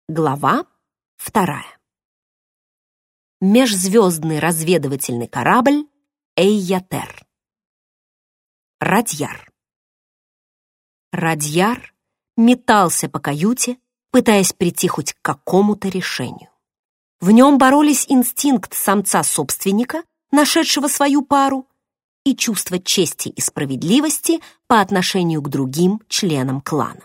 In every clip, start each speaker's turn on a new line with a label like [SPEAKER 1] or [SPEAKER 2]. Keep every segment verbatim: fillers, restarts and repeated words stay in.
[SPEAKER 1] Глава вторая. Межзвездный разведывательный корабль Эйятер. Радьяр. Радьяр метался по каюте, пытаясь прийти хоть к какому-то решению. В нем боролись инстинкт самца-собственника, нашедшего свою пару, и чувство чести и справедливости по отношению к другим членам клана.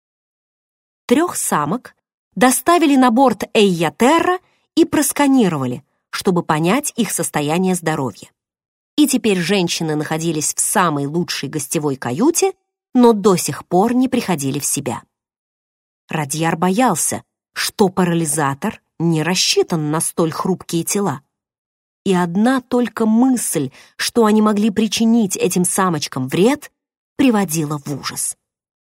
[SPEAKER 1] Трех самок доставили на борт Эйятера и просканировали, чтобы понять их состояние здоровья. И теперь женщины находились в самой лучшей гостевой каюте, но до сих пор не приходили в себя. Радьяр боялся, что парализатор не рассчитан на столь хрупкие тела. И одна только мысль, что они могли причинить этим самочкам вред, приводила в ужас.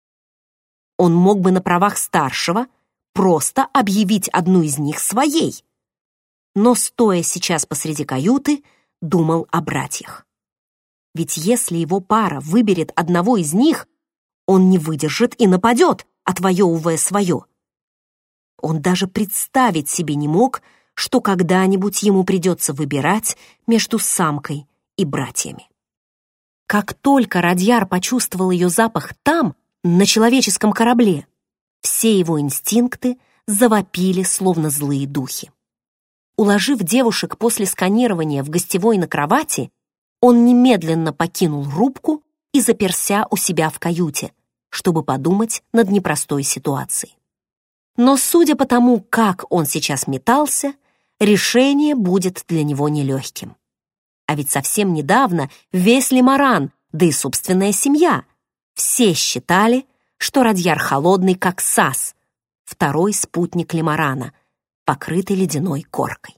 [SPEAKER 1] Он мог бы на правах старшего просто объявить одну из них своей, но, стоя сейчас посреди каюты, думал о братьях. Ведь если его пара выберет одного из них, он не выдержит и нападет, отвоевывая свое. Он даже представить себе не мог, что когда-нибудь ему придется выбирать между самкой и братьями. Как только Радьяр почувствовал ее запах там, на человеческом корабле, все его инстинкты завопили, словно злые духи. Уложив девушек после сканирования в гостевой на кровати, он немедленно покинул рубку и заперся у себя в каюте, чтобы подумать над непростой ситуацией. Но судя по тому, как он сейчас метался, решение будет для него нелегким. А ведь совсем недавно весь Лимаран, да и собственная семья, все считали, что Радьяр холодный, как Сас, второй спутник Лимарана, покрытый ледяной коркой.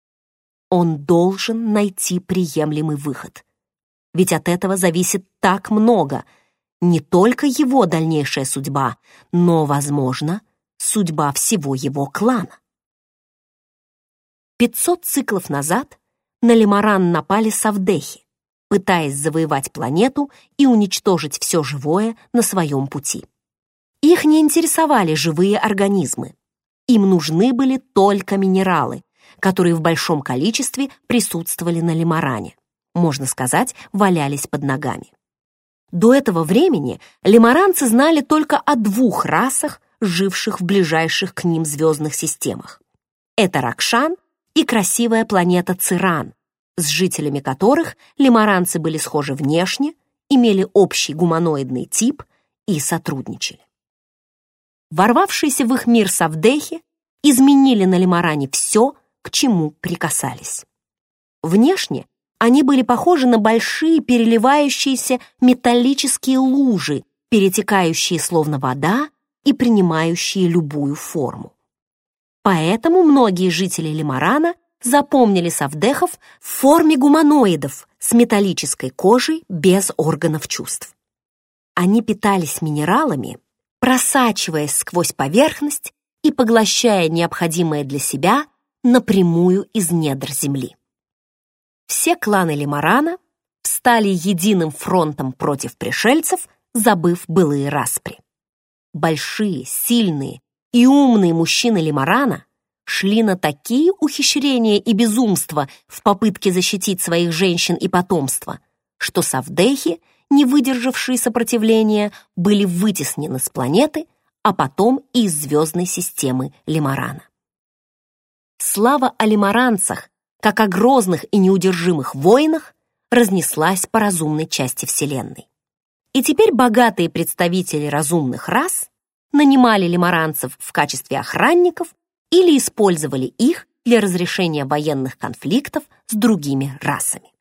[SPEAKER 1] Он должен найти приемлемый выход. Ведь от этого зависит так много, не только его дальнейшая судьба, но, возможно, судьба всего его клана. Пятьсот циклов назад на Лимаран напали савдехи, пытаясь завоевать планету и уничтожить все живое на своем пути. Их не интересовали живые организмы. Им нужны были только минералы, которые в большом количестве присутствовали на Лимаране, можно сказать, валялись под ногами. До этого времени лимаранцы знали только о двух расах, живших в ближайших к ним звездных системах. Это Ракшан и красивая планета Циран, с жителями которых лимаранцы были схожи внешне, имели общий гуманоидный тип и сотрудничали. Ворвавшиеся в их мир савдехи изменили на Лимаране все, к чему прикасались. Внешне они были похожи на большие переливающиеся металлические лужи, перетекающие словно вода и принимающие любую форму. Поэтому многие жители Лимарана запомнили савдехов в форме гуманоидов с металлической кожей без органов чувств. Они питались минералами, просачиваясь сквозь поверхность и поглощая необходимое для себя напрямую из недр земли. Все кланы Лимарана встали единым фронтом против пришельцев, забыв былые распри. Большие, сильные и умные мужчины Лимарана шли на такие ухищрения и безумства в попытке защитить своих женщин и потомство, что савдехи, не выдержавшие сопротивления, были вытеснены с планеты, а потом и из звездной системы Лимарана. Слава о лимаранцах, как о грозных и неудержимых воинах, разнеслась по разумной части Вселенной. И теперь богатые представители разумных рас нанимали лимаранцев в качестве охранников или использовали их для разрешения военных конфликтов с другими расами.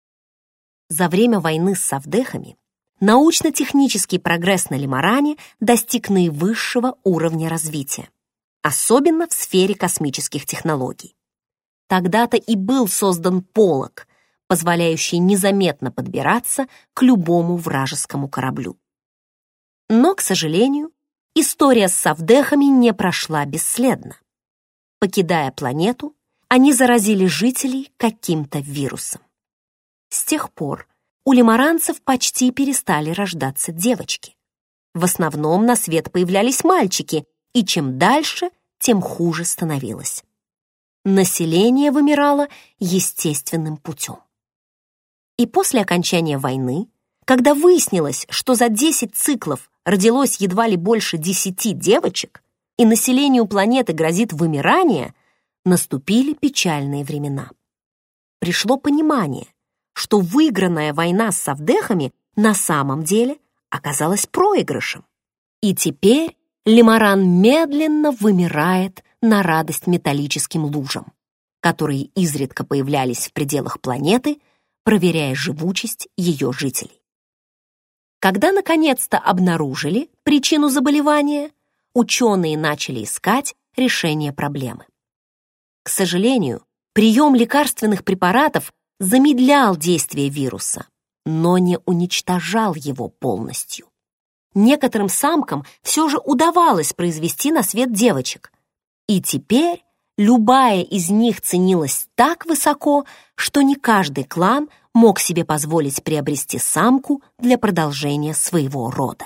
[SPEAKER 1] За время войны с савдехами научно-технический прогресс на Лимаране достиг наивысшего уровня развития, особенно в сфере космических технологий. Тогда-то и был создан полог, позволяющий незаметно подбираться к любому вражескому кораблю. Но, к сожалению, история с савдехами не прошла бесследно. Покидая планету, они заразили жителей каким-то вирусом. С тех пор у лимаранцев почти перестали рождаться девочки. В основном на свет появлялись мальчики, и чем дальше, тем хуже становилось. Население вымирало естественным путем. И после окончания войны, когда выяснилось, что за десять циклов родилось едва ли больше десяти девочек, и населению планеты грозит вымирание, наступили печальные времена. Пришло понимание, что выигранная война с совдехами на самом деле оказалась проигрышем. И теперь лимаран медленно вымирает на радость металлическим лужам, которые изредка появлялись в пределах планеты, проверяя живучесть ее жителей. Когда наконец-то обнаружили причину заболевания, ученые начали искать решение проблемы. К сожалению, прием лекарственных препаратов замедлял действие вируса, но не уничтожал его полностью. Некоторым самкам все же удавалось произвести на свет девочек, и теперь любая из них ценилась так высоко, что не каждый клан мог себе позволить приобрести самку для продолжения своего рода.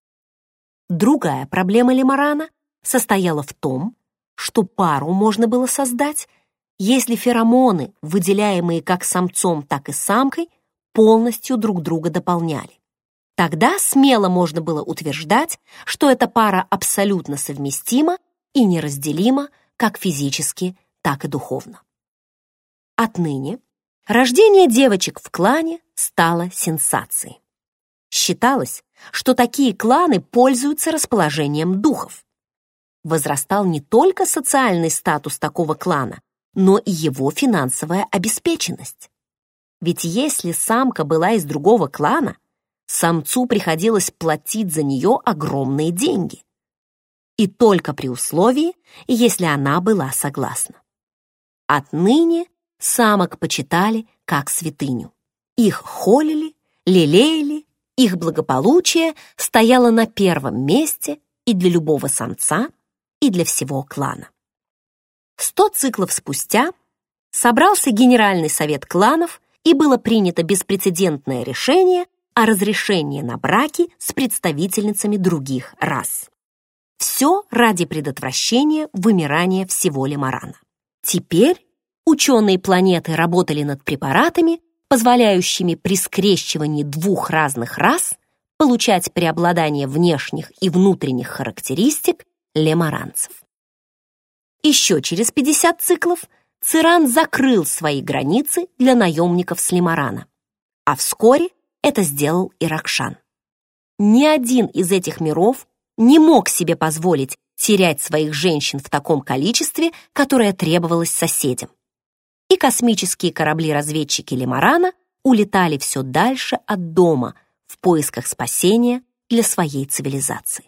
[SPEAKER 1] Другая проблема лимарана состояла в том, что пару можно было создать, если феромоны, выделяемые как самцом, так и самкой, полностью друг друга дополняли. Тогда смело можно было утверждать, что эта пара абсолютно совместима и неразделима как физически, так и духовно. Отныне рождение девочек в клане стало сенсацией. Считалось, что такие кланы пользуются расположением духов. Возрастал не только социальный статус такого клана, но и его финансовая обеспеченность. Ведь если самка была из другого клана, самцу приходилось платить за нее огромные деньги. И только при условии, если она была согласна. Отныне самок почитали как святыню. Их холили, лелеяли, их благополучие стояло на первом месте и для любого самца, и для всего клана. Сто циклов спустя собрался Генеральный совет кланов, и было принято беспрецедентное решение о разрешении на браки с представительницами других рас. Все ради предотвращения вымирания всего лимарана. Теперь ученые планеты работали над препаратами, позволяющими при скрещивании двух разных рас получать преобладание внешних и внутренних характеристик лимаранцев. Еще через пятьдесят циклов Циран закрыл свои границы для наемников с лимарана, а вскоре это сделал и Ракшан. Ни один из этих миров не мог себе позволить терять своих женщин в таком количестве, которое требовалось соседям. И космические корабли-разведчики лимарана улетали все дальше от дома в поисках спасения для своей цивилизации.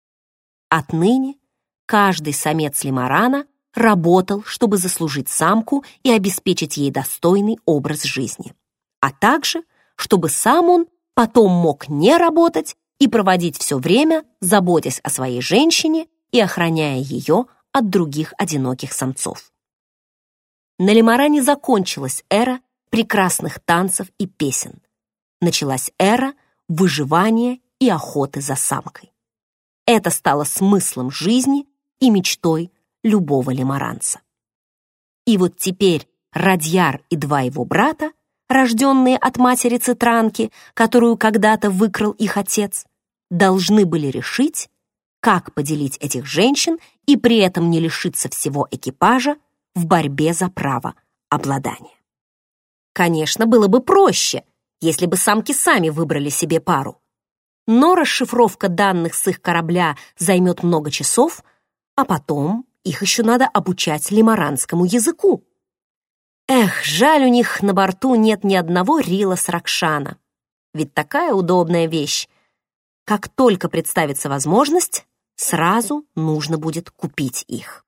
[SPEAKER 1] Отныне каждый самец лимарана работал, чтобы заслужить самку и обеспечить ей достойный образ жизни, а также, чтобы сам он потом мог не работать и проводить все время, заботясь о своей женщине и охраняя ее от других одиноких самцов. На лимаране закончилась эра прекрасных танцев и песен. Началась эра выживания и охоты за самкой. Это стало смыслом жизни и мечтой любого лимаранца. И вот теперь Радьяр и два его брата, рожденные от матери Цитранки, которую когда-то выкрал их отец, должны были решить, как поделить этих женщин и при этом не лишиться всего экипажа в борьбе за право обладания. Конечно, было бы проще, если бы самки сами выбрали себе пару. Но расшифровка данных с их корабля займет много часов, а потом их еще надо обучать лимаранскому языку. Эх, жаль, у них на борту нет ни одного рила с Ракшана. Ведь такая удобная вещь. Как только представится возможность, сразу нужно будет купить их.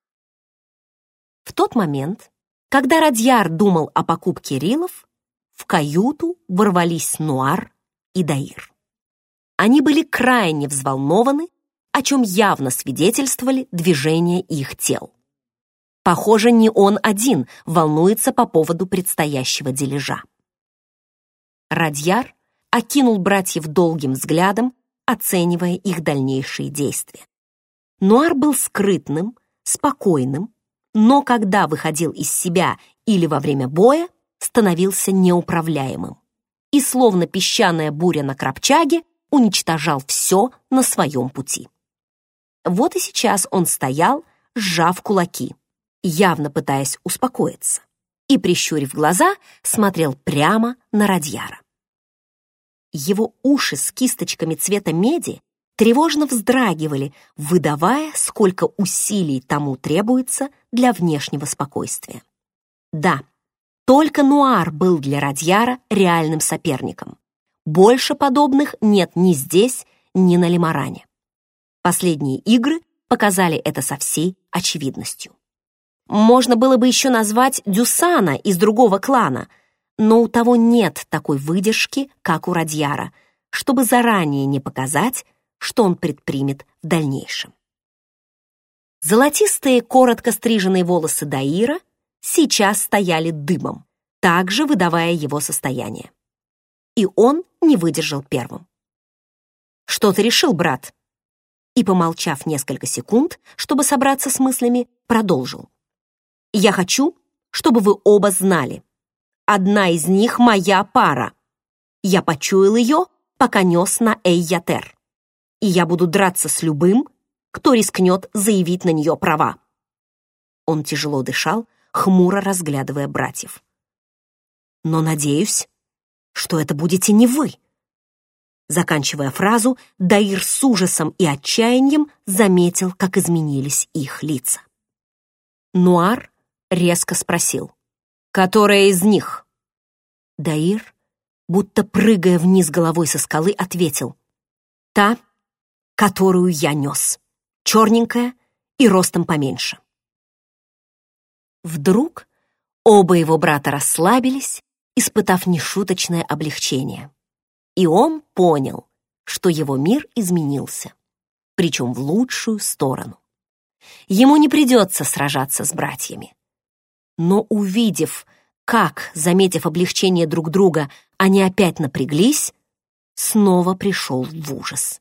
[SPEAKER 1] В тот момент, когда Радьяр думал о покупке рилов, в каюту ворвались Нуар и Даир. Они были крайне взволнованы, о чем явно свидетельствовали движения их тел. Похоже, не он один волнуется по поводу предстоящего дележа. Радьяр окинул братьев долгим взглядом, оценивая их дальнейшие действия. Нуар был скрытным, спокойным, но когда выходил из себя или во время боя, становился неуправляемым и, словно песчаная буря на Крапчаге, уничтожал все на своем пути. Вот и сейчас он стоял, сжав кулаки, явно пытаясь успокоиться, и, прищурив глаза, смотрел прямо на Радьяра. Его уши с кисточками цвета меди тревожно вздрагивали, выдавая, сколько усилий тому требуется для внешнего спокойствия. Да, только Нуар был для Радьяра реальным соперником. Больше подобных нет ни здесь, ни на Лимаране. Последние игры показали это со всей очевидностью. Можно было бы еще назвать Дюсана из другого клана, но у того нет такой выдержки, как у Радьяра, чтобы заранее не показать, что он предпримет в дальнейшем. Золотистые, коротко стриженные волосы Даира сейчас стояли дымом, также выдавая его состояние. И он не выдержал первым. «Что ты решил, брат?» И, помолчав несколько секунд, чтобы собраться с мыслями, продолжил. «Я хочу, чтобы вы оба знали. Одна из них моя пара. Я почуял ее, пока нес на Эй-Ятер. И я буду драться с любым, кто рискнет заявить на нее права». Он тяжело дышал, хмуро разглядывая братьев. «Но надеюсь, что это будете не вы». Заканчивая фразу, Даир с ужасом и отчаянием заметил, как изменились их лица. Нуар резко спросил: «Которая из них?» Даир, будто прыгая вниз головой со скалы, ответил: «Та, которую я нес, черненькая и ростом поменьше». Вдруг оба его брата расслабились, испытав нешуточное облегчение. И он понял, что его мир изменился, причем в лучшую сторону. Ему не придется сражаться с братьями. Но увидев, как, заметив облегчение друг друга, они опять напряглись, снова пришел в ужас.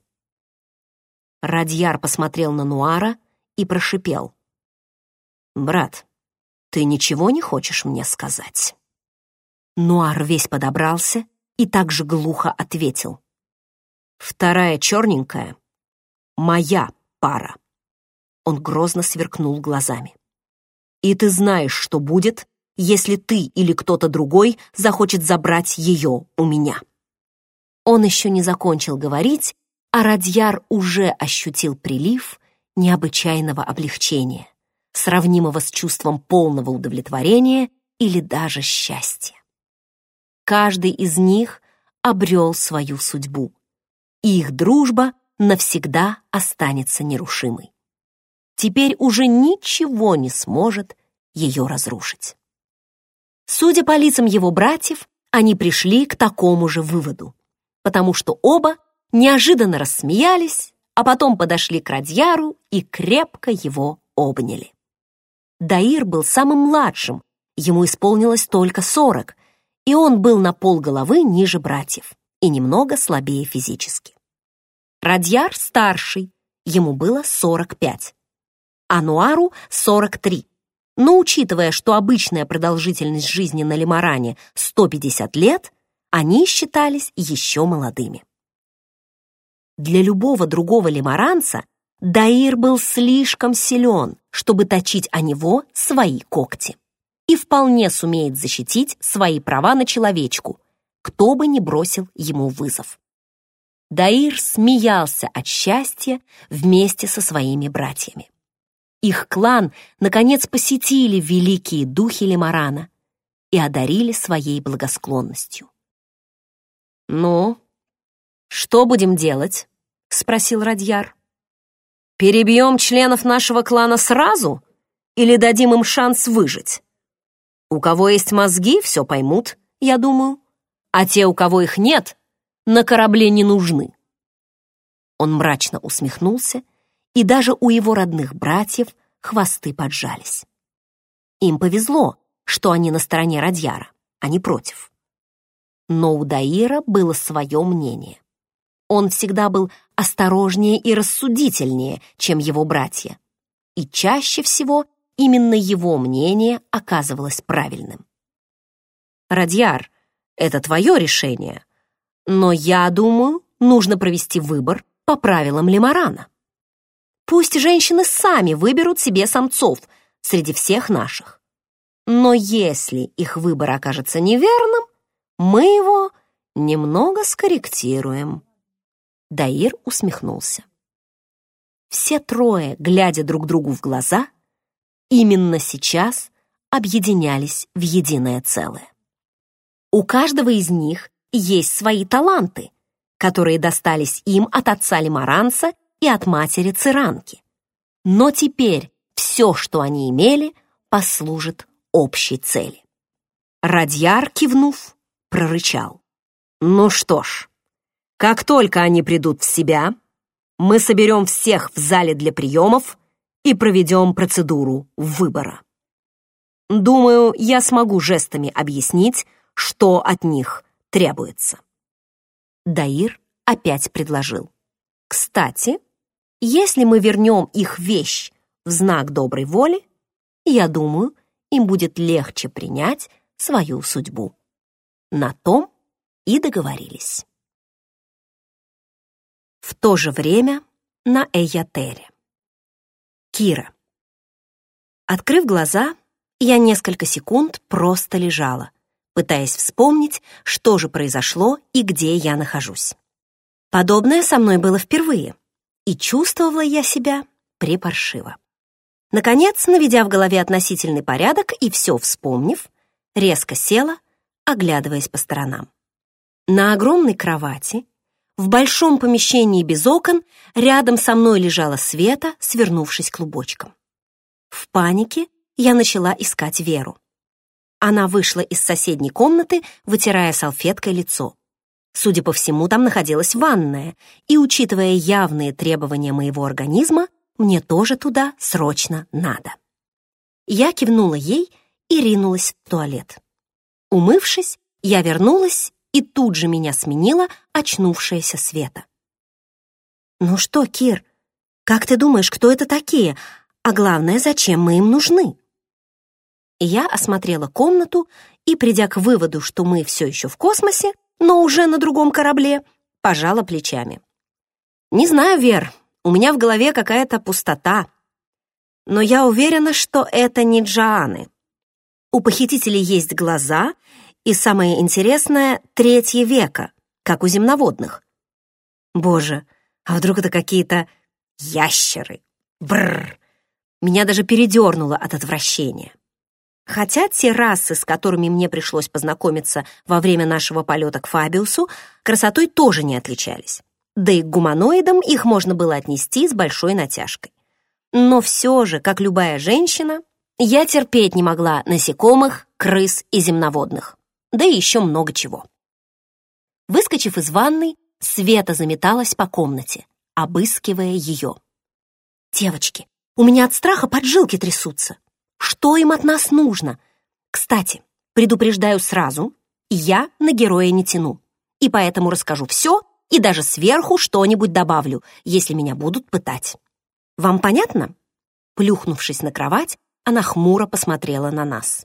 [SPEAKER 1] Радьяр посмотрел на Нуара и прошипел: «Брат, ты ничего не хочешь мне сказать?» Нуар весь подобрался и также глухо ответил: «Вторая черненькая — моя пара». Он грозно сверкнул глазами. «И ты знаешь, что будет, если ты или кто-то другой захочет забрать ее у меня». Он еще не закончил говорить, а Радьяр уже ощутил прилив необычайного облегчения, сравнимого с чувством полного удовлетворения или даже счастья. Каждый из них обрел свою судьбу, и их дружба навсегда останется нерушимой. Теперь уже ничего не сможет ее разрушить. Судя по лицам его братьев, они пришли к такому же выводу, потому что оба неожиданно рассмеялись, а потом подошли к Радьяру и крепко его обняли. Даир был самым младшим, ему исполнилось только сорок, и он был на полголовы ниже братьев и немного слабее физически. Радьяр старший, ему было сорок пять, а Нуару сорок три. Но учитывая, что обычная продолжительность жизни на Лимаране сто пятьдесят лет, они считались еще молодыми. Для любого другого лимаранца Даир был слишком силен, чтобы точить о него свои когти, и вполне сумеет защитить свои права на человечку, кто бы ни бросил ему вызов. Даир смеялся от счастья вместе со своими братьями. Их клан, наконец, посетили великие духи Лимарана и одарили своей благосклонностью. «Ну, что будем делать?» — спросил Радьяр. «Перебьем членов нашего клана сразу или дадим им шанс выжить? У кого есть мозги, все поймут, я думаю, а те, у кого их нет, на корабле не нужны». Он мрачно усмехнулся, и даже у его родных братьев хвосты поджались. Им повезло, что они на стороне Радьяра, а не против. Но у Даира было свое мнение. Он всегда был осторожнее и рассудительнее, чем его братья. и чаще всего именно его мнение оказывалось правильным. «Радьяр, это твое решение, но я думаю, нужно провести выбор по правилам Лимарана. Пусть женщины сами выберут себе самцов среди всех наших. Но если их выбор окажется неверным, мы его немного скорректируем». Даир усмехнулся. Все трое, глядя друг другу в глаза, именно сейчас объединялись в единое целое. У каждого из них есть свои таланты, которые достались им от отца Лимаранца и от матери Циранки. Но теперь все, что они имели, послужит общей цели. Радьяр, кивнув, прорычал: «Ну что ж, как только они придут в себя, мы соберем всех в зале для приемов и проведем процедуру выбора. Думаю, я смогу жестами объяснить, что от них требуется». Даир опять предложил: «Кстати, если мы вернем их вещь в знак доброй воли, я думаю, им будет легче принять свою судьбу». На том и договорились. В то же время на Эйятере. Кира. Открыв глаза, я несколько секунд просто лежала, пытаясь вспомнить, что же произошло и где я нахожусь. Подобное со мной было впервые, и чувствовала я себя припаршиво. Наконец, наведя в голове относительный порядок и все вспомнив, резко села, оглядываясь по сторонам. На огромной кровати, в большом помещении без окон, рядом со мной лежала Света, свернувшись клубочком. В панике я начала искать Веру. Она вышла из соседней комнаты, вытирая салфеткой лицо. Судя по всему, там находилась ванная, и, учитывая явные требования моего организма, мне тоже туда срочно надо. Я кивнула ей и ринулась в туалет. Умывшись, я вернулась, и тут же меня сменила очнувшаяся Света. «Ну что, Кир, как ты думаешь, кто это такие? А главное, зачем мы им нужны?» Я осмотрела комнату и, придя к выводу, что мы все еще в космосе, но уже на другом корабле, пожала плечами. «Не знаю, Вер, у меня в голове какая-то пустота. Но я уверена, что это не Джоаны. У похитителей есть глаза, и самое интересное — третье века, как у земноводных. Боже, а вдруг это какие-то ящеры? Бррр! Меня даже передернуло от отвращения. Хотя те расы, с которыми мне пришлось познакомиться во время нашего полета к Фабиусу, красотой тоже не отличались. Да и к гуманоидам их можно было отнести с большой натяжкой. Но все же, как любая женщина, я терпеть не могла насекомых, крыс и земноводных. Да и еще много чего. Выскочив из ванной, Света заметалась по комнате, обыскивая ее. «Девочки, у меня от страха поджилки трясутся. Что им от нас нужно? Кстати, предупреждаю сразу, я на героя не тяну, и поэтому расскажу все и даже сверху что-нибудь добавлю, если меня будут пытать. Вам понятно?» Плюхнувшись на кровать, она хмуро посмотрела на нас.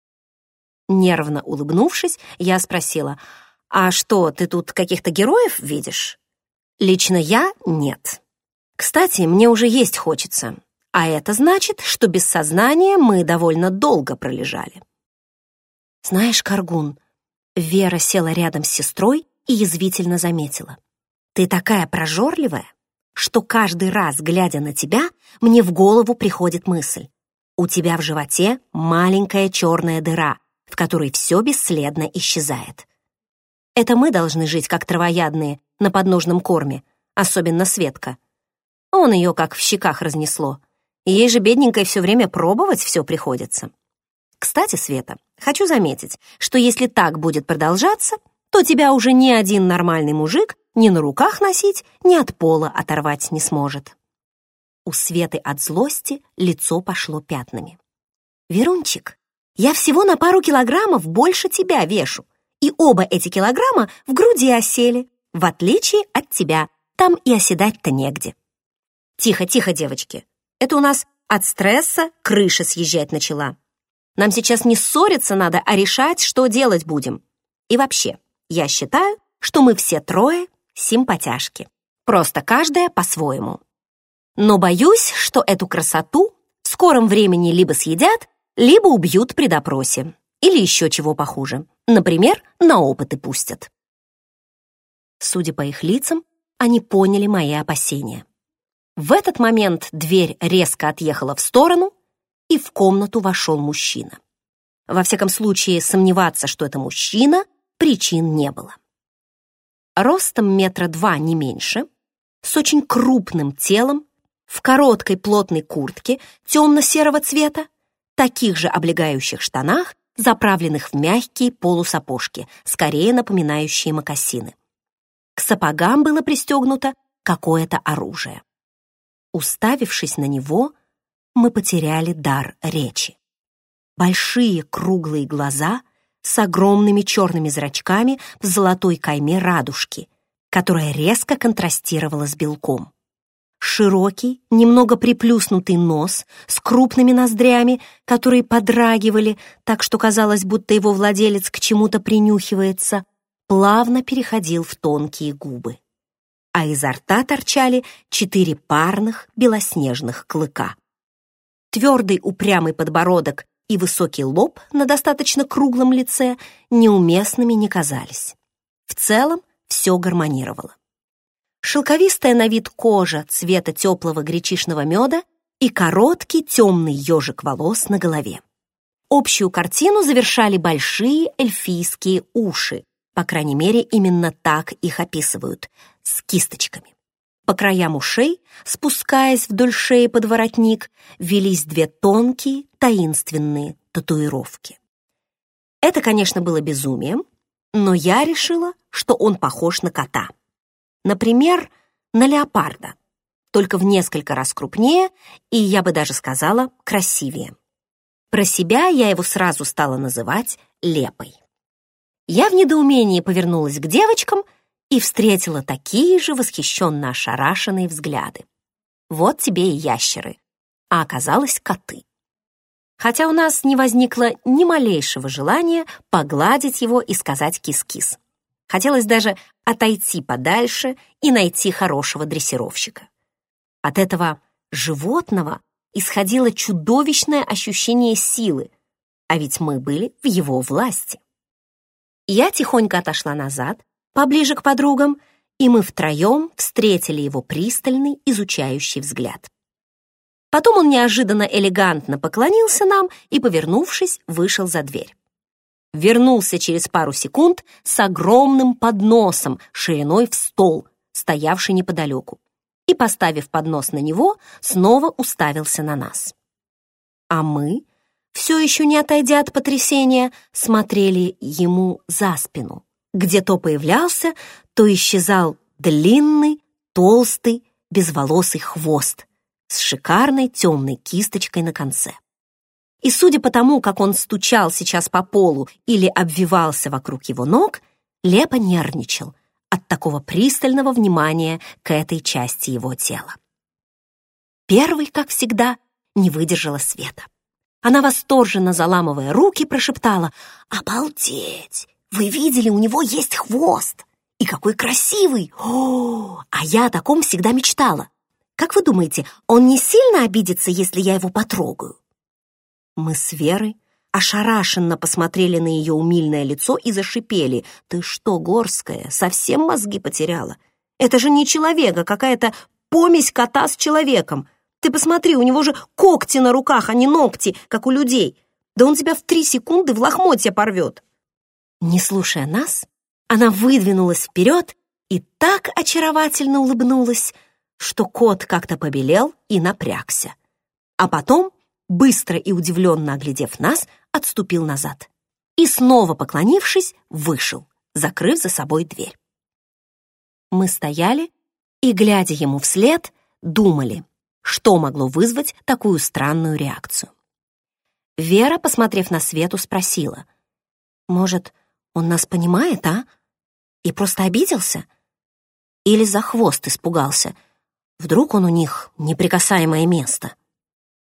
[SPEAKER 1] Нервно улыбнувшись, я спросила: «А что, ты тут каких-то героев видишь?» «Лично я — нет. Кстати, мне уже есть хочется, а это значит, что без сознания мы довольно долго пролежали». «Знаешь, Каргун...» Вера села рядом с сестрой и язвительно заметила: «Ты такая прожорливая, что каждый раз, глядя на тебя, мне в голову приходит мысль: у тебя в животе маленькая черная дыра, в которой все бесследно исчезает. Это мы должны жить как травоядные на подножном корме, особенно Светка. Он ее как в щеках разнесло. Ей же, бедненькой, все время пробовать все приходится. Кстати, Света, хочу заметить, что если так будет продолжаться, то тебя уже ни один нормальный мужик ни на руках носить, ни от пола оторвать не сможет». У Светы от злости лицо пошло пятнами. «Верунчик, я всего на пару килограммов больше тебя вешу, и оба эти килограмма в груди осели, в отличие от тебя, там и оседать-то негде». «Тихо, тихо, девочки, это у нас от стресса крыша съезжать начала. Нам сейчас не ссориться надо, а решать, что делать будем. И вообще, я считаю, что мы все трое симпатяшки. Просто каждая по-своему. Но боюсь, что эту красоту в скором времени либо съедят, либо убьют при допросе. Или еще чего похуже. Например, на опыты пустят. Судя по их лицам, они поняли мои опасения. В этот момент дверь резко отъехала в сторону, и в комнату вошел мужчина. Во всяком случае, сомневаться, что это мужчина, причин не было. Ростом метра два, не меньше, с очень крупным телом, в короткой плотной куртке темно-серого цвета, таких же облегающих штанах, заправленных в мягкие полусапожки, скорее напоминающие мокасины. К сапогам было пристегнуто какое-то оружие. Уставившись на него, мы потеряли дар речи. Большие круглые глаза с огромными черными зрачками в золотой кайме радужки, которая резко контрастировала с белком. Широкий, немного приплюснутый нос с крупными ноздрями, которые подрагивали, так что казалось, будто его владелец к чему-то принюхивается, плавно переходил в тонкие губы. А изо рта торчали четыре парных белоснежных клыка. Твердый упрямый подбородок и высокий лоб на достаточно круглом лице неуместными не казались. В целом все гармонировало. Шелковистая на вид кожа цвета теплого гречишного меда и короткий темный ежик волос на голове. Общую картину завершали большие эльфийские уши, по крайней мере, именно так их описывают, с кисточками. По краям ушей, спускаясь вдоль шеи под воротник, велись две тонкие, таинственные татуировки. Это, конечно, было безумием, но я решила, что он похож на кота. Например, на леопарда, только в несколько раз крупнее и, я бы даже сказала, красивее. Про себя я его сразу стала называть Лепой. Я в недоумении повернулась к девочкам и встретила такие же восхищенно ошарашенные взгляды. Вот тебе и ящеры, а оказалось коты. Хотя у нас не возникло ни малейшего желания погладить его и сказать кис-кис. Хотелось даже отойти подальше и найти хорошего дрессировщика. От этого животного исходило чудовищное ощущение силы, а ведь мы были в его власти. Я тихонько отошла назад, поближе к подругам, и мы втроем встретили его пристальный, изучающий взгляд. Потом он неожиданно элегантно поклонился нам и, повернувшись, вышел за дверь. Вернулся через пару секунд с огромным подносом шириной в стол, стоявший неподалеку, и, поставив поднос на него, снова уставился на нас. А мы, все еще не отойдя от потрясения, смотрели ему за спину, где то появлялся, то исчезал длинный, толстый, безволосый хвост с шикарной темной кисточкой на конце. И судя по тому, как он стучал сейчас по полу или обвивался вокруг его ног, Лепа нервничал от такого пристального внимания к этой части его тела. Первой, как всегда, не выдержала Света. Она, восторженно заламывая руки, прошептала: «Обалдеть! Вы видели, у него есть хвост! И какой красивый! О, а я о таком всегда мечтала! Как вы думаете, он не сильно обидится, если я его потрогаю?» Мы с Верой ошарашенно посмотрели на ее умильное лицо и зашипели: «Ты что, Горская, совсем мозги потеряла? Это же не человек, а какая-то помесь кота с человеком. Ты посмотри, у него же когти на руках, а не ногти, как у людей. Да он тебя в три секунды в лохмотья порвет». Не слушая нас, она выдвинулась вперед и так очаровательно улыбнулась, что кот как-то побелел и напрягся. А потом, быстро и удивленно оглядев нас, отступил назад и, снова поклонившись, вышел, закрыв за собой дверь. Мы стояли и, глядя ему вслед, думали, что могло вызвать такую странную реакцию. Вера, посмотрев на Свету, спросила: «Может, он нас понимает, а? И просто обиделся? Или за хвост испугался? Вдруг он у них неприкасаемое место?»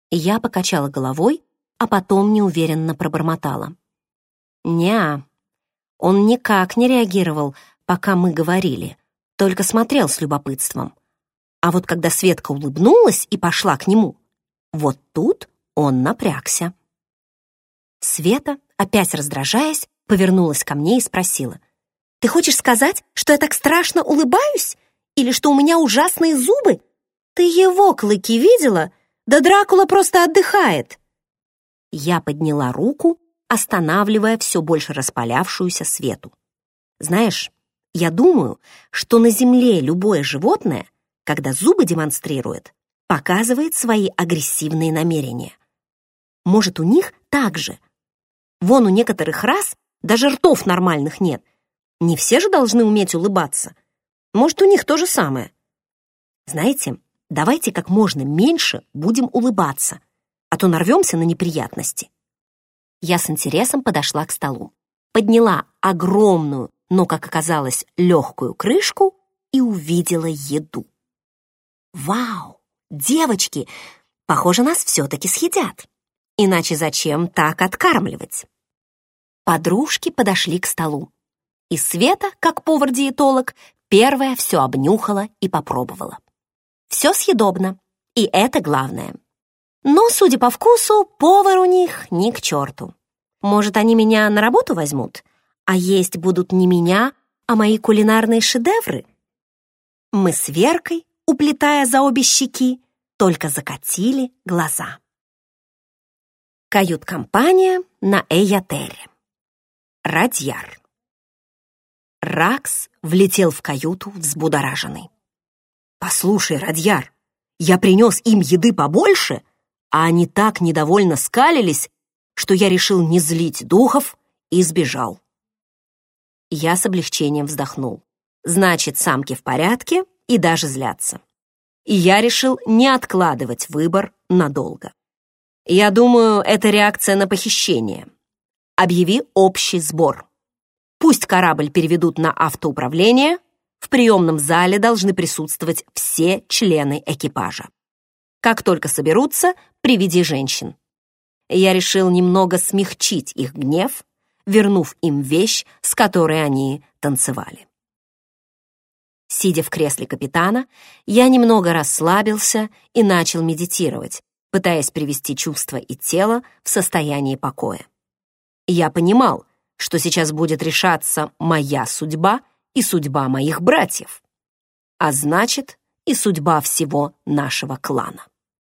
[SPEAKER 1] Я покачала головой, а потом неуверенно пробормотала. «Неа, он никак не реагировал, пока мы говорили, только смотрел с любопытством. А вот когда Светка улыбнулась и пошла к нему, вот тут он напрягся». Света, опять раздражаясь, повернулась ко мне и спросила. «Ты хочешь сказать, что я так страшно улыбаюсь? Или что у меня ужасные зубы? Ты его клыки видела? Да Дракула просто отдыхает!» Я подняла руку, останавливая все больше распалявшуюся Свету. «Знаешь, я думаю, что на Земле любое животное, когда зубы демонстрирует, показывает свои агрессивные намерения. Может, у них так же? Вон у некоторых рас даже ртов нормальных нет. Не все же должны уметь улыбаться. Может, у них то же самое. Знаете, давайте как можно меньше будем улыбаться, а то нарвемся на неприятности». Я с интересом подошла к столу, подняла огромную, но, как оказалось, легкую крышку и увидела еду. Вау! Девочки, похоже, нас все-таки съедят. Иначе зачем так откармливать? Подружки подошли к столу. И Света, как повар-диетолог, первая все обнюхала и попробовала. Все съедобно, и это главное. Но, судя по вкусу, повар у них ни к черту. Может, они меня на работу возьмут, а есть будут не меня, а мои кулинарные шедевры? Мы с Веркой, уплетая за обе щеки, только закатили глаза. Кают-компания на Эйятерре. Радьяр. Ракс влетел в каюту взбудораженный. «Послушай, Радьяр, я принес им еды побольше, а они так недовольно скалились, что я решил не злить духов и сбежал». Я с облегчением вздохнул. Значит, самки в порядке и даже злятся. И я решил не откладывать выбор надолго. Я думаю, это реакция на похищение. Объяви общий сбор. Пусть корабль переведут на автоуправление. В приемном зале должны присутствовать все члены экипажа. Как только соберутся, приведи женщин. Я решил немного смягчить их гнев, вернув им вещь, с которой они танцевали. Сидя в кресле капитана, я немного расслабился и начал медитировать, пытаясь привести чувства и тело в состояние покоя. Я понимал, что сейчас будет решаться моя судьба и судьба моих братьев, а значит, и судьба всего нашего клана.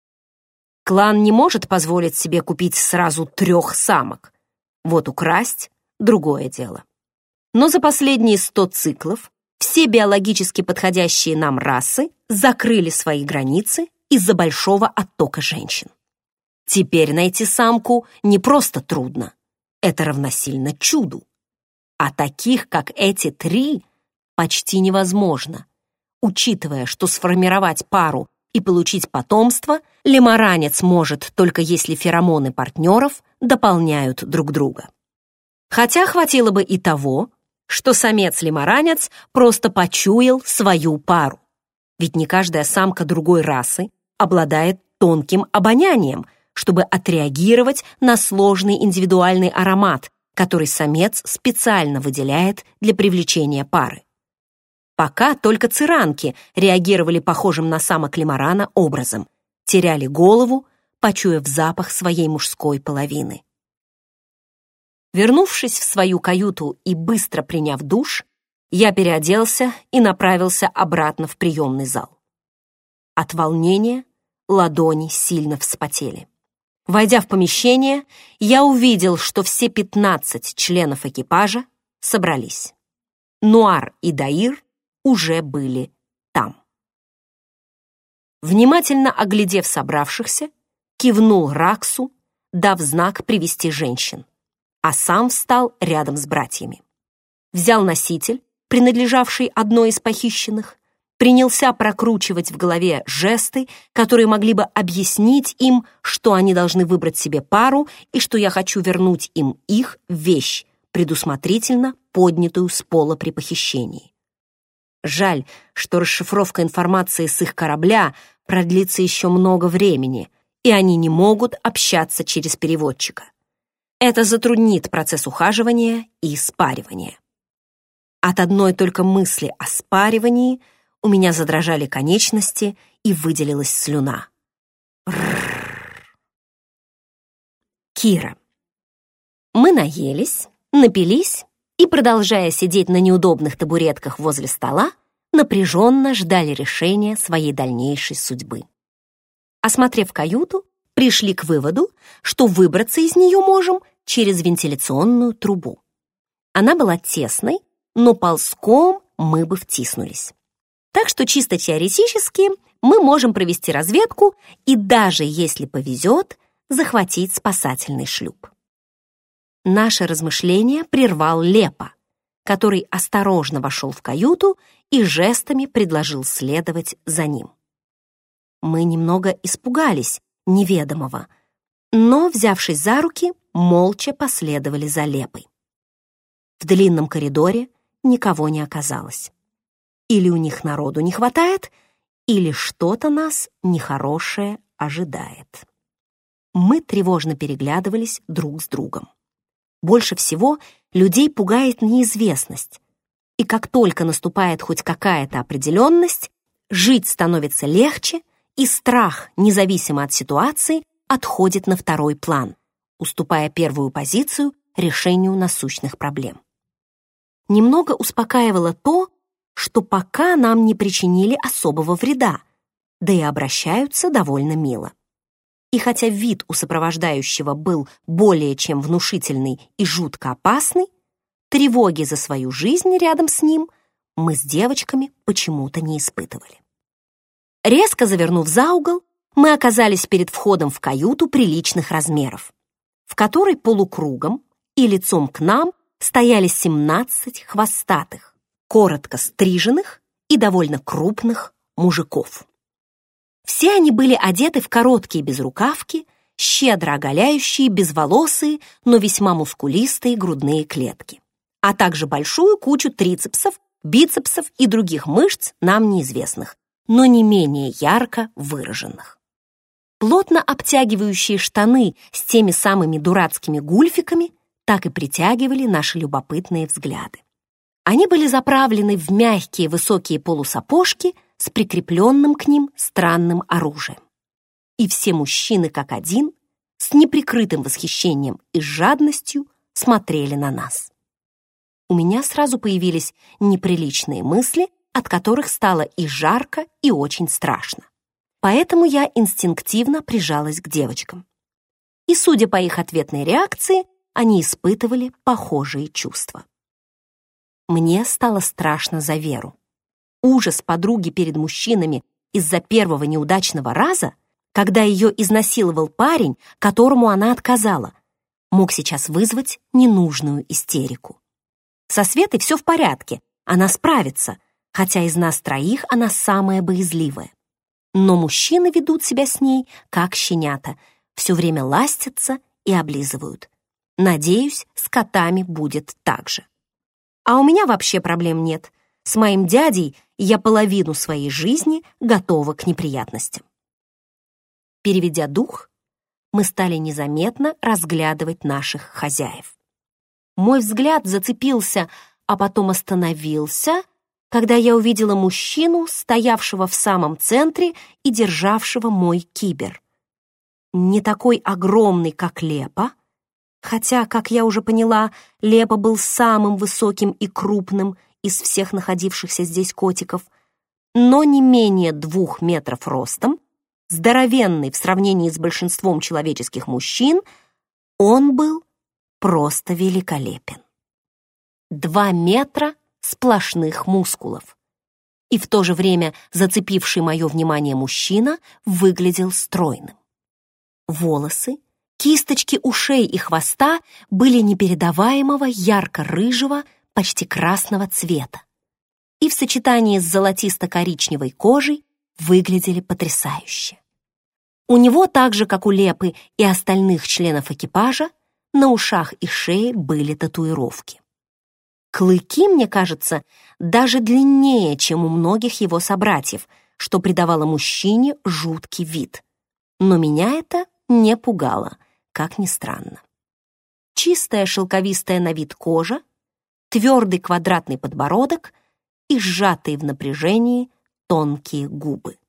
[SPEAKER 1] Клан не может позволить себе купить сразу трех самок. Вот украсть — другое дело. Но за последние сто циклов все биологически подходящие нам расы закрыли свои границы из-за большого оттока женщин. Теперь найти самку не просто трудно, это равносильно чуду. А таких, как эти три, почти невозможно, учитывая, что сформировать пару и получить потомство лимаранец может только если феромоны партнеров дополняют друг друга. Хотя хватило бы и того, что самец-лимаранец просто почуял свою пару. Ведь не каждая самка другой расы обладает тонким обонянием, чтобы отреагировать на сложный индивидуальный аромат, который самец специально выделяет для привлечения пары. Пока только циранки реагировали похожим на самок лимарана образом, теряли голову, почуяв запах своей мужской половины. Вернувшись в свою каюту и быстро приняв душ, я переоделся и направился обратно в приемный зал. От волнения ладони сильно вспотели. Войдя в помещение, я увидел, что все пятнадцать членов экипажа собрались. Нуар и Даир уже были там. Внимательно оглядев собравшихся, кивнул Раксу, дав знак привести женщин, а сам встал рядом с братьями. Взял носитель, принадлежавший одной из похищенных, принялся прокручивать в голове жесты, которые могли бы объяснить им, что они должны выбрать себе пару и что я хочу вернуть им их вещь, предусмотрительно поднятую с пола при похищении. Жаль, что расшифровка информации с их корабля продлится еще много времени, и они не могут общаться через переводчика. Это затруднит процесс ухаживания и спаривания. От одной только мысли о спаривании у меня задрожали конечности и выделилась слюна. Кира. Мы наелись, напились и, продолжая сидеть на неудобных табуретках возле стола, напряженно ждали решения своей дальнейшей судьбы. Осмотрев каюту, пришли к выводу, что выбраться из нее можем через вентиляционную трубу. Она была тесной, но ползком мы бы втиснулись. Так что чисто теоретически мы можем провести разведку и даже, если повезет, захватить спасательный шлюп. Наше размышление прервал Лепа, который осторожно вошел в каюту и жестами предложил следовать за ним. Мы немного испугались неведомого, но, взявшись за руки, молча последовали за Лепой. В длинном коридоре никого не оказалось. Или у них народу не хватает, или что-то нас нехорошее ожидает. Мы тревожно переглядывались друг с другом. Больше всего людей пугает неизвестность. И как только наступает хоть какая-то определенность, жить становится легче, и страх, независимо от ситуации, отходит на второй план, уступая первую позицию решению насущных проблем. Немного успокаивало то, что пока нам не причинили особого вреда, да и обращаются довольно мило. И хотя вид у сопровождающего был более чем внушительный и жутко опасный, тревоги за свою жизнь рядом с ним мы с девочками почему-то не испытывали. Резко завернув за угол, мы оказались перед входом в каюту приличных размеров, в которой полукругом и лицом к нам стояли семнадцать хвостатых, коротко стриженных и довольно крупных мужиков. Все они были одеты в короткие безрукавки, щедро оголяющие безволосые, но весьма мускулистые грудные клетки, а также большую кучу трицепсов, бицепсов и других мышц нам неизвестных, но не менее ярко выраженных. Плотно обтягивающие штаны с теми самыми дурацкими гульфиками так и притягивали наши любопытные взгляды. Они были заправлены в мягкие высокие полусапожки с прикрепленным к ним странным оружием. И все мужчины, как один, с неприкрытым восхищением и жадностью смотрели на нас. У меня сразу появились неприличные мысли, от которых стало и жарко, и очень страшно. Поэтому я инстинктивно прижалась к девочкам. И, судя по их ответной реакции, они испытывали похожие чувства. Мне стало страшно за Веру. Ужас подруги перед мужчинами из-за первого неудачного раза, когда ее изнасиловал парень, которому она отказала, мог сейчас вызвать ненужную истерику. Со Светой все в порядке, она справится, хотя из нас троих она самая боязливая. Но мужчины ведут себя с ней, как щенята, все время ластятся и облизывают. Надеюсь, с котами будет так же. А у меня вообще проблем нет. С моим дядей я половину своей жизни готова к неприятностям. Переведя дух, мы стали незаметно разглядывать наших хозяев. Мой взгляд зацепился, а потом остановился, когда я увидела мужчину, стоявшего в самом центре и державшего мой кибер. Не такой огромный, как Лепа, хотя, как я уже поняла, Лепа был самым высоким и крупным из всех находившихся здесь котиков, но не менее двух метров ростом, здоровенный в сравнении с большинством человеческих мужчин, он был просто великолепен. Два метра сплошных мускулов. И в то же время зацепивший мое внимание мужчина выглядел стройным. Волосы, кисточки ушей и хвоста были непередаваемого ярко-рыжего, почти красного цвета, и в сочетании с золотисто-коричневой кожей выглядели потрясающе. У него, так же, как у Лепы и остальных членов экипажа, на ушах и шее были татуировки. Клыки, мне кажется, даже длиннее, чем у многих его собратьев, что придавало мужчине жуткий вид. Но меня это не пугало, как ни странно. Чистая шелковистая на вид кожа, твердый квадратный подбородок и сжатые в напряжении тонкие губы.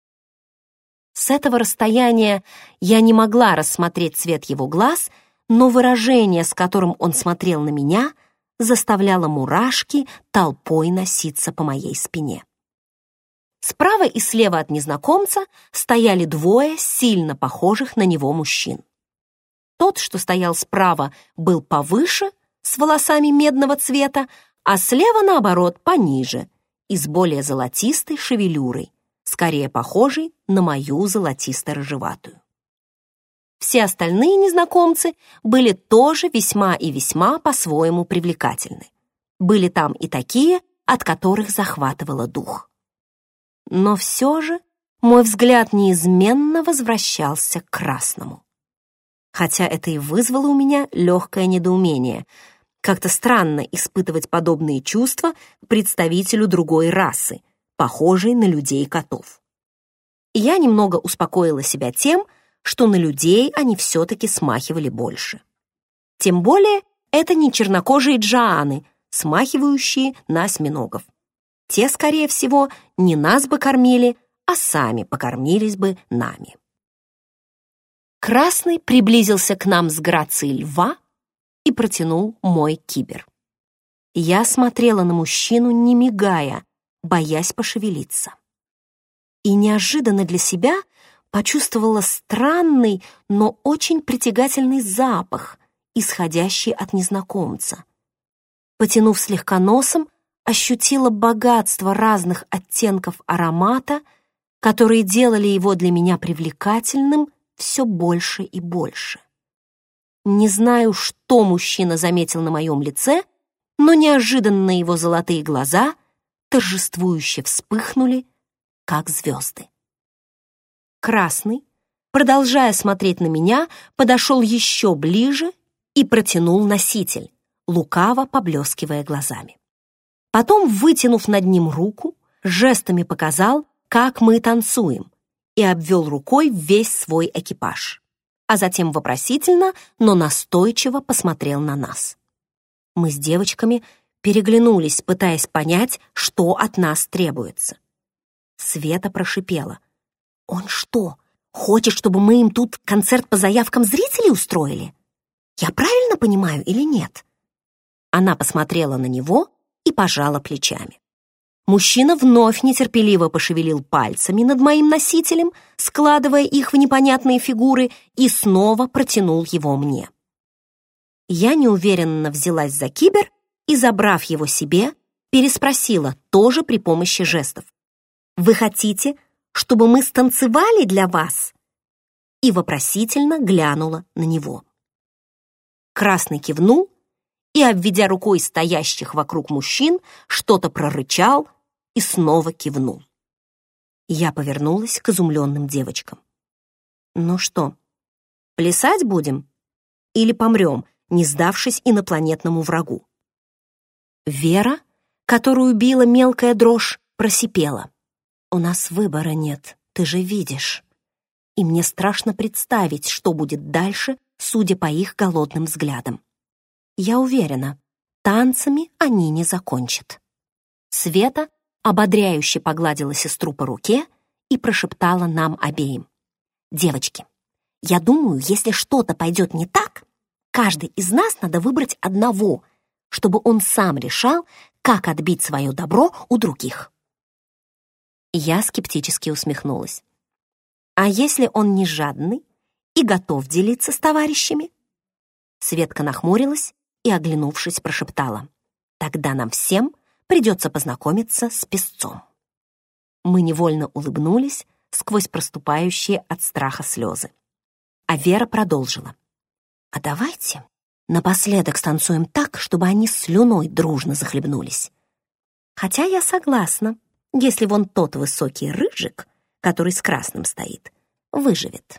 [SPEAKER 1] С этого расстояния я не могла рассмотреть цвет его глаз, но выражение, с которым он смотрел на меня, заставляло мурашки толпой носиться по моей спине. Справа и слева от незнакомца стояли двое сильно похожих на него мужчин. Тот, что стоял справа, был повыше, с волосами медного цвета, а слева, наоборот, пониже и с более золотистой шевелюрой, скорее похожей на мою золотисто-рыжеватую. Все остальные незнакомцы были тоже весьма и весьма по-своему привлекательны. Были там и такие, от которых захватывало дух. Но все же мой взгляд неизменно возвращался к красному. Хотя это и вызвало у меня легкое недоумение. Как-то странно испытывать подобные чувства представителю другой расы, похожей на людей-котов. И я немного успокоила себя тем, что на людей они все-таки смахивали больше. Тем более это не чернокожие джааны, смахивающие на осьминогов. Те, скорее всего, не нас бы кормили, а сами покормились бы нами. Красный приблизился к нам с грацией льва и протянул мой кибер. Я смотрела на мужчину, не мигая, боясь пошевелиться. И неожиданно для себя почувствовала странный, но очень притягательный запах, исходящий от незнакомца. Потянув слегка носом, ощутила богатство разных оттенков аромата, которые делали его для меня привлекательным все больше и больше. Не знаю, что мужчина заметил на моем лице, но неожиданно его золотые глаза торжествующе вспыхнули, как звезды. Красный, продолжая смотреть на меня, подошел еще ближе и протянул носитель, лукаво поблескивая глазами. Потом, вытянув над ним руку, жестами показал, как мы танцуем, и обвел рукой весь свой экипаж, а затем вопросительно, но настойчиво посмотрел на нас. Мы с девочками переглянулись, пытаясь понять, что от нас требуется. Света прошипела: «Он что, хочет, чтобы мы им тут концерт по заявкам зрителей устроили? Я правильно понимаю или нет?» Она посмотрела на него и пожала плечами. Мужчина вновь нетерпеливо пошевелил пальцами над моим носителем, складывая их в непонятные фигуры, и снова протянул его мне. Я неуверенно взялась за кибер и, забрав его себе, переспросила, тоже при помощи жестов: «Вы хотите, чтобы мы станцевали для вас?» И вопросительно глянула на него. Красный кивнул и, обведя рукой стоящих вокруг мужчин, что-то прорычал и снова кивнул. Я повернулась к изумленным девочкам. «Ну что, плясать будем? Или помрем, не сдавшись инопланетному врагу?» Вера, которую била мелкая дрожь, просипела: «У нас выбора нет, ты же видишь. И мне страшно представить, что будет дальше, судя по их голодным взглядам. Я уверена, танцами они не закончат». Света ободряюще погладила сестру по руке и прошептала нам обеим: «Девочки, я думаю, если что-то пойдет не так, каждый из нас надо выбрать одного, чтобы он сам решал, как отбить свое добро у других». Я скептически усмехнулась. «А если он не жадный и готов делиться с товарищами?» Светка нахмурилась и, оглянувшись, прошептала: «Тогда нам всем придется познакомиться с песцом». Мы невольно улыбнулись сквозь проступающие от страха слезы. А Вера продолжила: «А давайте напоследок станцуем так, чтобы они слюной дружно захлебнулись. Хотя я согласна, если вон тот высокий рыжик, который с красным стоит, выживет».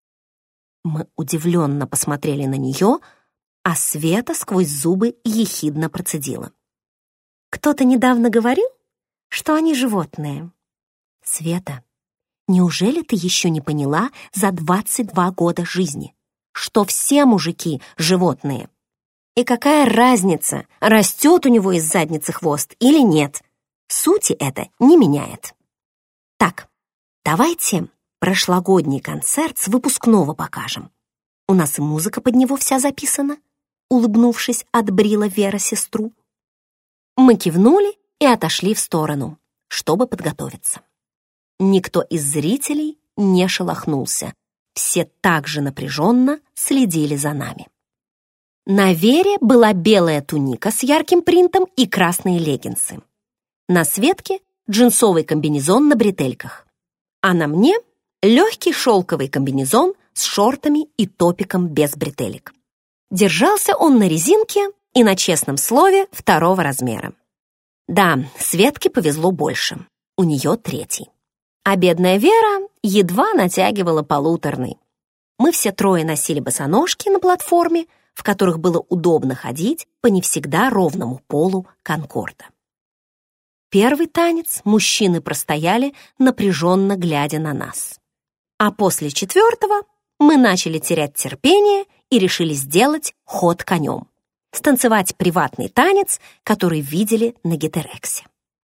[SPEAKER 1] Мы удивленно посмотрели на нее, а Света сквозь зубы ехидно процедила: «Кто-то недавно говорил, что они животные. Света, Неужели ты еще не поняла за двадцать два года жизни, что все мужики — животные? И какая разница, растет у него из задницы хвост или нет? Сути это не меняет. Так, давайте прошлогодний концерт с выпускного покажем. У нас и музыка под него вся записана, улыбнувшись, отбрила Вера сестру. Мы кивнули и отошли в сторону, чтобы подготовиться. Никто из зрителей не шелохнулся. Все так же напряженно следили за нами. На Вере была белая туника с ярким принтом и красные леггинсы. На Светке джинсовый комбинезон на бретельках. А на мне легкий шелковый комбинезон с шортами и топиком без бретелек. Держался он на резинке и на честном слове второго размера. Да, Светке повезло больше. У нее третий. А бедная Вера едва натягивала полуторный. Мы все трое носили босоножки на платформе, в которых было удобно ходить по не всегда ровному полу конкорда. Первый танец мужчины простояли, напряженно глядя на нас. А после четвертого мы начали терять терпение и решили сделать ход конем, станцевать приватный танец, который видели на Гетерексе.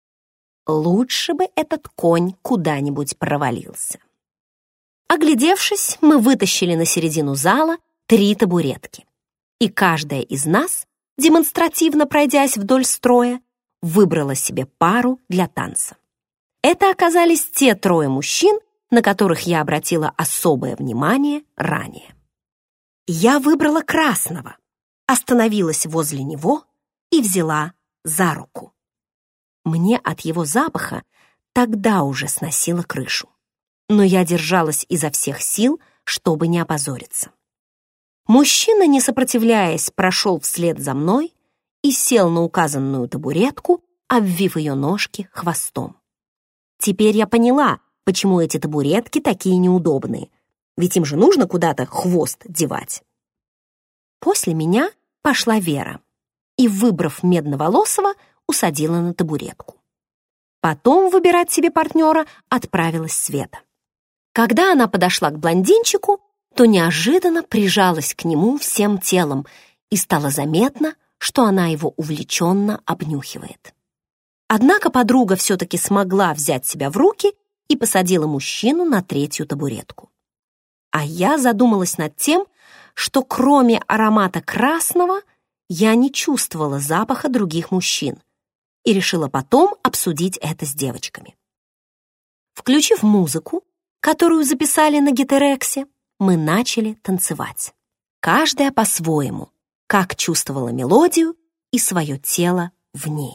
[SPEAKER 1] Лучше бы этот конь куда-нибудь провалился. Оглядевшись, мы вытащили на середину зала три табуретки. И каждая из нас, демонстративно пройдясь вдоль строя, выбрала себе пару для танца. Это оказались те трое мужчин, на которых я обратила особое внимание ранее. Я выбрала красного, остановилась возле него и взяла за руку. Мне от его запаха тогда уже сносило крышу, но я держалась изо всех сил, чтобы не опозориться. Мужчина, не сопротивляясь, прошел вслед за мной и сел на указанную табуретку, обвив ее ножки хвостом. Теперь я поняла, почему эти табуретки такие неудобные, ведь им же нужно куда-то хвост девать. После меня пошла Вера и, выбрав медноволосого, усадила на табуретку. Потом выбирать себе партнера отправилась Света. Когда она подошла к блондинчику, то неожиданно прижалась к нему всем телом, и стало заметно, что она его увлеченно обнюхивает. Однако подруга все-таки смогла взять себя в руки и посадила мужчину на третью табуретку. А я задумалась над тем, что кроме аромата красного я не чувствовала запаха других мужчин, и решила потом обсудить это с девочками. Включив музыку, которую записали на Гетерексе, мы начали танцевать. Каждая по-своему, как чувствовала мелодию и свое тело в ней.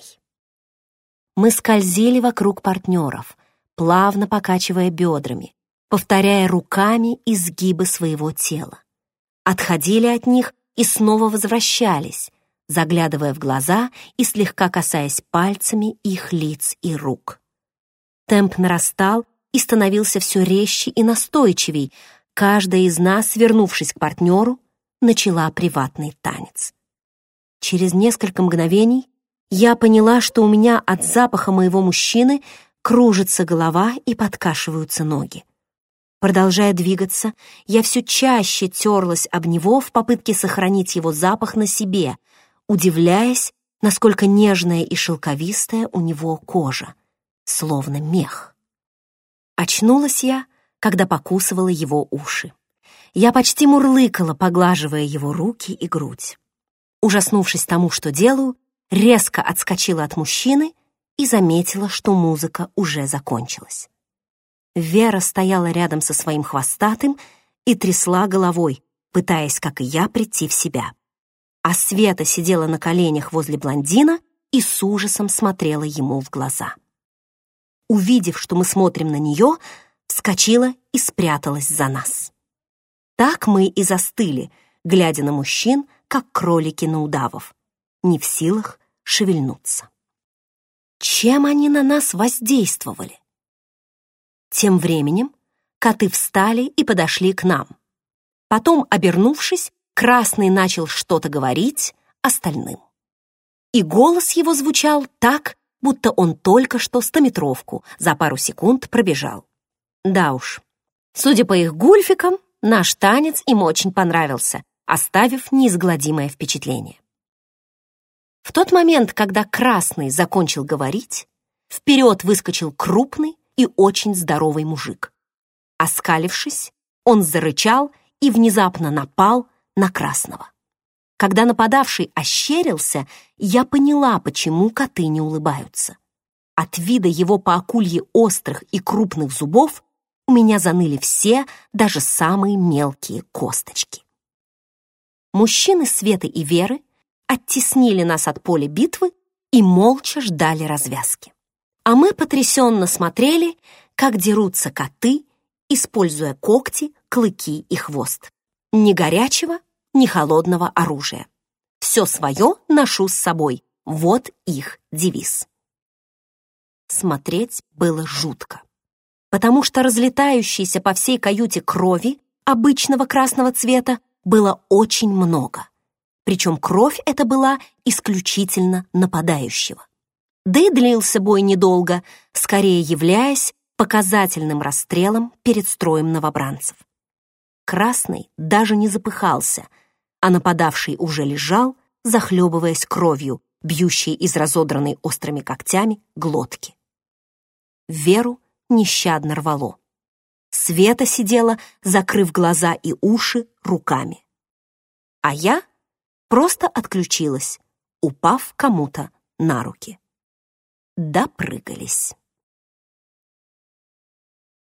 [SPEAKER 1] Мы скользили вокруг партнеров, плавно покачивая бедрами, повторяя руками изгибы своего тела. Отходили от них и снова возвращались, заглядывая в глаза и слегка касаясь пальцами их лиц и рук. Темп нарастал и становился все резче и настойчивей. Каждая из нас, вернувшись к партнеру, начала приватный танец. Через несколько мгновений я поняла, что у меня от запаха моего мужчины кружится голова и подкашиваются ноги. Продолжая двигаться, я все чаще терлась об него в попытке сохранить его запах на себе, удивляясь, насколько нежная и шелковистая у него кожа, словно мех. Очнулась я, когда покусывала его уши. Я почти мурлыкала, поглаживая его руки и грудь. Ужаснувшись тому, что делаю, резко отскочила от мужчины и заметила, что музыка уже закончилась. Вера стояла рядом со своим хвостатым и трясла головой, пытаясь, как и я, прийти в себя. А Света сидела на коленях возле блондина и с ужасом смотрела ему в глаза. Увидев, что мы смотрим на нее, вскочила и спряталась за нас. Так мы и застыли, глядя на мужчин, как кролики на удавов, не в силах шевельнуться. Чем они на нас воздействовали? Тем временем коты встали и подошли к нам. Потом, обернувшись, Красный начал что-то говорить остальным. И голос его звучал так, будто он только что стометровку за пару секунд пробежал. Да уж, судя по их гульфикам, наш танец им очень понравился, оставив неизгладимое впечатление. В тот момент, когда Красный закончил говорить, вперед выскочил крупный и очень здоровый мужик. Оскалившись, он зарычал и внезапно напал на Красного. Когда нападавший ощерился, я поняла, почему коты не улыбаются. От вида его по акулье острых и крупных зубов у меня заныли все, даже самые мелкие косточки. Мужчины Светы и Веры оттеснили нас от поля битвы и молча ждали развязки. А мы потрясенно смотрели, как дерутся коты, используя когти, клыки и хвост. Ни горячего, ни холодного оружия. Все свое ношу с собой. Вот их девиз. Смотреть было жутко, потому что разлетающейся по всей каюте крови обычного красного цвета было очень много. Причем кровь эта была исключительно нападающего. Да и длился бой недолго, скорее являясь показательным расстрелом перед строем новобранцев. Красный даже не запыхался, а нападавший уже лежал, захлебываясь кровью, бьющей из разодранной острыми когтями глотки. Веру нещадно рвало. Света сидела, закрыв глаза и уши руками. А я просто отключилась, упав кому-то на руки. Допрыгались.